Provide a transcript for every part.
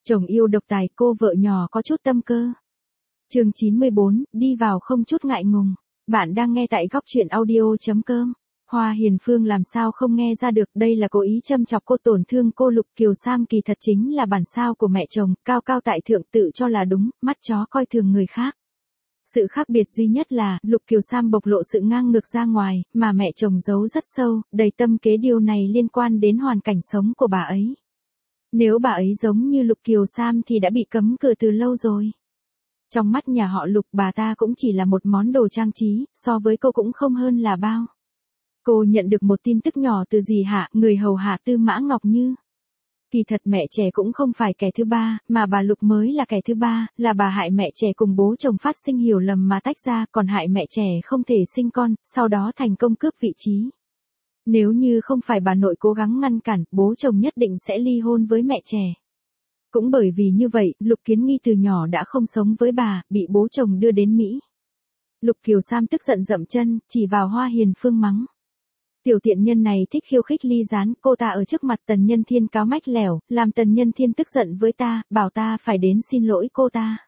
Chồng yêu độc tài, cô vợ nhỏ có chút tâm cơ. Chương 94, đi vào không chút ngại ngùng. Bạn đang nghe tại góc truyện audio.com. Hoa Hiền Phương làm sao không nghe ra được, đây là cố ý châm chọc cô, tổn thương cô. Lục Kiều Sam kỳ thật chính là bản sao của mẹ chồng, cao cao tại thượng, tự cho là đúng, mắt chó coi thường người khác. Sự khác biệt duy nhất là, Lục Kiều Sam bộc lộ sự ngang ngược ra ngoài, mà mẹ chồng giấu rất sâu, đầy tâm kế. Điều này liên quan đến hoàn cảnh sống của bà ấy. Nếu bà ấy giống như Lục Kiều Sam thì đã bị cấm cửa từ lâu rồi. Trong mắt nhà họ Lục, bà ta cũng chỉ là một món đồ trang trí, so với cô cũng không hơn là bao. Cô nhận được một tin tức nhỏ từ dì Hạ, người hầu hạ Tư Mã Ngọc Như. Kỳ thật mẹ trẻ cũng không phải kẻ thứ ba, mà bà Lục mới là kẻ thứ ba, là bà hại mẹ trẻ cùng bố chồng phát sinh hiểu lầm mà tách ra, còn hại mẹ trẻ không thể sinh con, sau đó thành công cướp vị trí. Nếu như không phải bà nội cố gắng ngăn cản, bố chồng nhất định sẽ ly hôn với mẹ trẻ. Cũng bởi vì như vậy, Lục Kiến Nghi từ nhỏ đã không sống với bà, bị bố chồng đưa đến Mỹ. Lục Kiều Sam tức giận dậm chân, chỉ vào Hoa Hiền Phương mắng. Tiểu tiện nhân này thích khiêu khích ly gián, cô ta ở trước mặt Tần Nhân Thiên cáo mách lẻo, làm Tần Nhân Thiên tức giận với ta, bảo ta phải đến xin lỗi cô ta.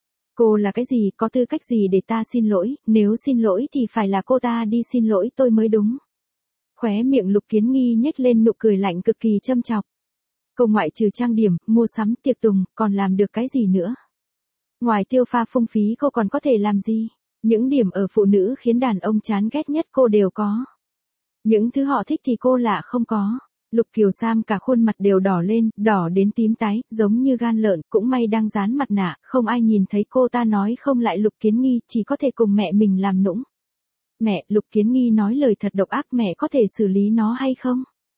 Cô là cái gì, có tư cách gì để ta xin lỗi, nếu xin lỗi thì phải là cô ta đi xin lỗi tôi mới đúng. Khóe miệng Lục Kiến Nghi nhếch lên nụ cười lạnh cực kỳ châm chọc. Cô ngoại trừ trang điểm, mua sắm, tiệc tùng, còn làm được cái gì nữa? Ngoài tiêu pha phung phí cô còn có thể làm gì? Những điểm ở phụ nữ khiến đàn ông chán ghét nhất cô đều có. Những thứ họ thích thì cô lạ không có. Lục Kiều Sam cả khuôn mặt đều đỏ lên, đỏ đến tím tái, giống như gan lợn, cũng may đang dán mặt nạ, không ai nhìn thấy. Cô ta nói không lại Lục Kiến Nghi, chỉ có thể cùng mẹ mình làm nũng. Mẹ, Lục Kiến Nghi nói lời thật độc ác, mẹ có thể xử lý nó hay không?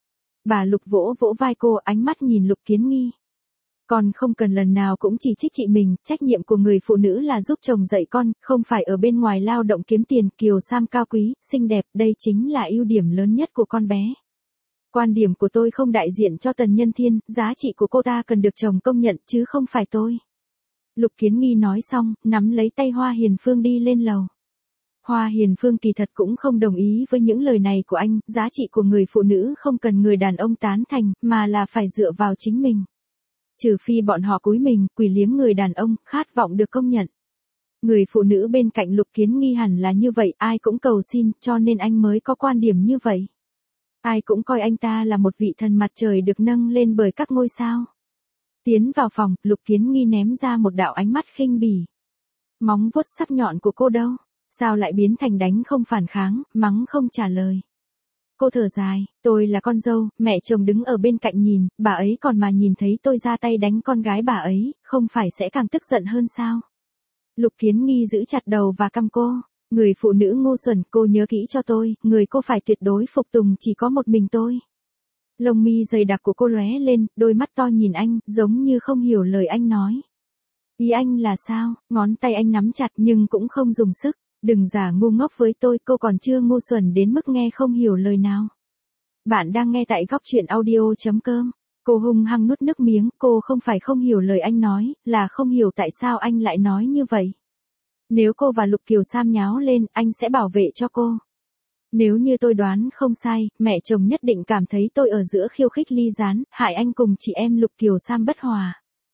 Bà Lục vỗ vỗ vai cô, ánh mắt nhìn Lục Kiến Nghi. Con không cần lần nào cũng chỉ trích chị mình, trách nhiệm của người phụ nữ là giúp chồng dạy con, không phải ở bên ngoài lao động kiếm tiền. Kiều Sam cao quý, xinh đẹp, đây chính là ưu điểm lớn nhất của con bé. Quan điểm của tôi không đại diện cho Tần Nhân Thiên, giá trị của cô ta cần được chồng công nhận chứ không phải tôi. Lục Kiến Nghi nói xong, nắm lấy tay Hoa Hiền Phương đi lên lầu. Hoa Hiền Phương kỳ thật cũng không đồng ý với những lời này của anh, giá trị của người phụ nữ không cần người đàn ông tán thành, mà là phải dựa vào chính mình. Trừ phi bọn họ cúi mình, quỳ liếm người đàn ông, khát vọng được công nhận. Người phụ nữ bên cạnh Lục Kiến Nghi hẳn là như vậy, ai cũng cầu xin, cho nên anh mới có quan điểm như vậy. Ai cũng coi anh ta là một vị thần mặt trời được nâng lên bởi các ngôi sao. Tiến vào phòng, Lục Kiến Nghi ném ra một đạo ánh mắt khinh bỉ. Móng vuốt sắc nhọn của cô đâu? Sao lại biến thành đánh không phản kháng, mắng không trả lời? Cô thở dài, tôi là con dâu, mẹ chồng đứng ở bên cạnh nhìn, bà ấy còn mà nhìn thấy tôi ra tay đánh con gái bà ấy, không phải sẽ càng tức giận hơn sao? Lục Kiến Nghi giữ chặt đầu và cằm cô. Người phụ nữ ngu xuẩn, cô nhớ kỹ cho tôi, người cô phải tuyệt đối phục tùng chỉ có một mình tôi. Lông mi dày đặc của cô lóe lên, đôi mắt to nhìn anh, giống như không hiểu lời anh nói. Ý anh là sao? Ngón tay anh nắm chặt nhưng cũng không dùng sức. Đừng giả ngu ngốc với tôi, cô còn chưa ngu xuẩn đến mức nghe không hiểu lời nào. Bạn đang nghe tại góc truyện audio.com. Cô hung hăng nuốt nước miếng, cô không phải không hiểu lời anh nói, là không hiểu tại sao anh lại nói như vậy. Nếu cô và Lục Kiều Sam nháo lên, anh sẽ bảo vệ cho cô. Nếu như tôi đoán không sai, mẹ chồng nhất định cảm thấy tôi ở giữa khiêu khích ly gián, hại anh cùng chị em Lục Kiều Sam bất hòa.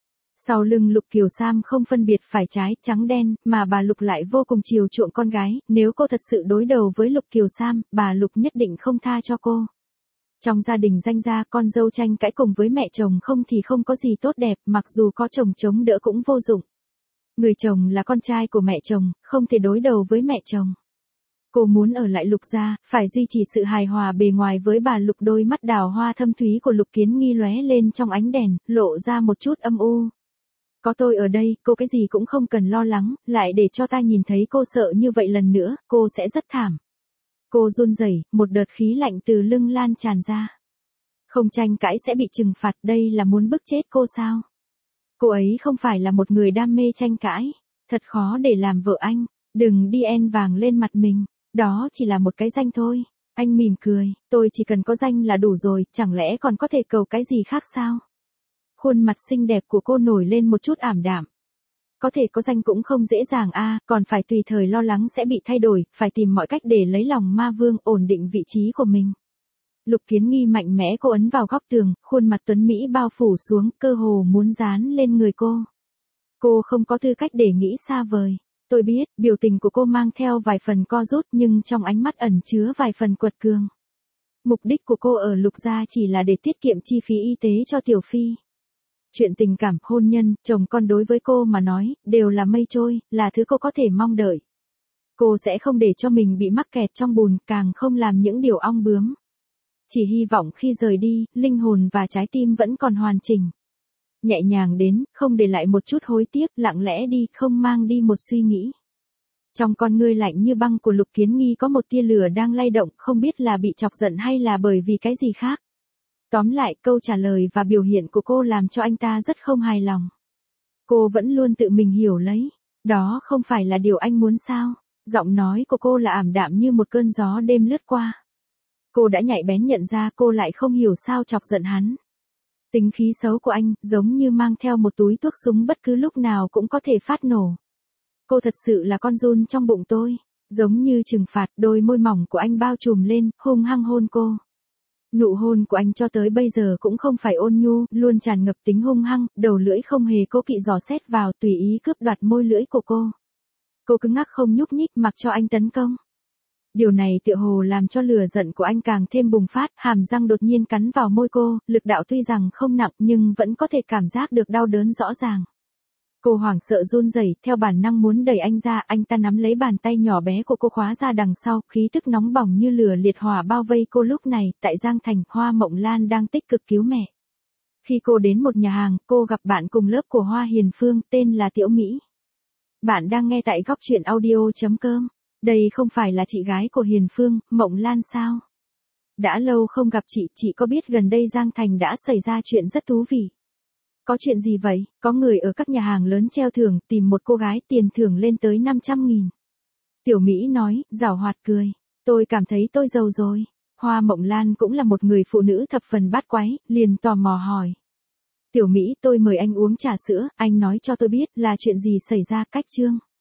Sau lưng Lục Kiều Sam không phân biệt phải trái, trắng đen, mà bà Lục lại vô cùng chiều chuộng con gái, nếu cô thật sự đối đầu với Lục Kiều Sam, bà Lục nhất định không tha cho cô. Trong gia đình danh gia, con dâu tranh cãi cùng với mẹ chồng không thì không có gì tốt đẹp, mặc dù có chồng chống đỡ cũng vô dụng. Người chồng là con trai của mẹ chồng, không thể đối đầu với mẹ chồng. Cô muốn ở lại Lục gia, phải duy trì sự hài hòa bề ngoài với bà Lục. Đôi mắt đào hoa thâm thúy của Lục Kiến Nghi lóe lên trong ánh đèn, lộ ra một chút âm u. Có tôi ở đây, cô cái gì cũng không cần lo lắng, lại để cho ta nhìn thấy cô sợ như vậy lần nữa, cô sẽ rất thảm. Cô run rẩy, một đợt khí lạnh từ lưng lan tràn ra. Không tranh cãi sẽ bị trừng phạt, đây là muốn bức chết cô sao? Cô ấy không phải là một người đam mê tranh cãi, thật khó để làm vợ anh, đừng đi en vàng lên mặt mình, đó chỉ là một cái danh thôi. Anh mỉm cười, tôi chỉ cần có danh là đủ rồi, chẳng lẽ còn có thể cầu cái gì khác sao? Khuôn mặt xinh đẹp của cô nổi lên một chút ảm đạm. Có thể có danh cũng không dễ dàng còn phải tùy thời lo lắng sẽ bị thay đổi, phải tìm mọi cách để lấy lòng ma vương, ổn định vị trí của mình. Lục Kiến Nghi mạnh mẽ cô ấn vào góc tường, khuôn mặt tuấn Mỹ bao phủ xuống, cơ hồ muốn dán lên người cô. Cô không có tư cách để nghĩ xa vời. Tôi biết, biểu tình của cô mang theo vài phần co rút nhưng trong ánh mắt ẩn chứa vài phần quật cường. Mục đích của cô ở Lục gia chỉ là để tiết kiệm chi phí y tế cho Tiểu Phi. Chuyện tình cảm, hôn nhân, chồng con đối với cô mà nói, đều là mây trôi, là thứ cô có thể mong đợi. Cô sẽ không để cho mình bị mắc kẹt trong bùn, càng không làm những điều ong bướm. Chỉ hy vọng khi rời đi, linh hồn và trái tim vẫn còn hoàn chỉnh. Nhẹ nhàng đến, không để lại một chút hối tiếc, lặng lẽ đi, không mang đi một suy nghĩ. Trong con ngươi lạnh như băng của Lục Kiến Nghi có một tia lửa đang lay động, không biết là bị chọc giận hay là bởi vì cái gì khác. Tóm lại, câu trả lời và biểu hiện của cô làm cho anh ta rất không hài lòng. Cô vẫn luôn tự mình hiểu lấy. Đó không phải là điều anh muốn sao? Giọng nói của cô là ảm đạm như một cơn gió đêm lướt qua. Cô đã nhạy bén nhận ra cô lại không hiểu sao chọc giận hắn. Tính khí xấu của anh, giống như mang theo một túi thuốc súng bất cứ lúc nào cũng có thể phát nổ. Cô thật sự là con giun trong bụng tôi. Giống như trừng phạt, đôi môi mỏng của anh bao trùm lên, hung hăng hôn cô. Nụ hôn của anh cho tới bây giờ cũng không phải ôn nhu, luôn tràn ngập tính hung hăng, đầu lưỡi không hề cố kỵ dò xét vào, tùy ý cướp đoạt môi lưỡi của cô. Cô cứng ngắc không nhúc nhích, mặc cho anh tấn công. Điều này tựa hồ làm cho lửa giận của anh càng thêm bùng phát, hàm răng đột nhiên cắn vào môi cô, lực đạo tuy rằng không nặng nhưng vẫn có thể cảm giác được đau đớn rõ ràng. Cô hoảng sợ run rẩy, theo bản năng muốn đẩy anh ra, anh ta nắm lấy bàn tay nhỏ bé của cô khóa ra đằng sau, khí tức nóng bỏng như lửa liệt hỏa bao vây cô lúc này, tại Giang Thành, Hoa Mộng Lan đang tích cực cứu mẹ. Khi cô đến một nhà hàng, cô gặp bạn cùng lớp của Hoa Hiền Phương, tên là Tiểu Mỹ. Bạn đang nghe tại góc truyện audio.com. Đây không phải là chị gái của Hiền Phương, Mộng Lan sao? Đã lâu không gặp chị có biết gần đây Giang Thành đã xảy ra chuyện rất thú vị. Có chuyện gì vậy? Có người ở các nhà hàng lớn treo thưởng tìm một cô gái, tiền thưởng lên tới 500.000. Tiểu Mỹ nói, giảo hoạt cười. Tôi cảm thấy tôi giàu rồi. Hoa Mộng Lan cũng là một người phụ nữ thập phần bát quái, liền tò mò hỏi. Tiểu Mỹ, tôi mời anh uống trà sữa, anh nói cho tôi biết là chuyện gì xảy ra, cách chương.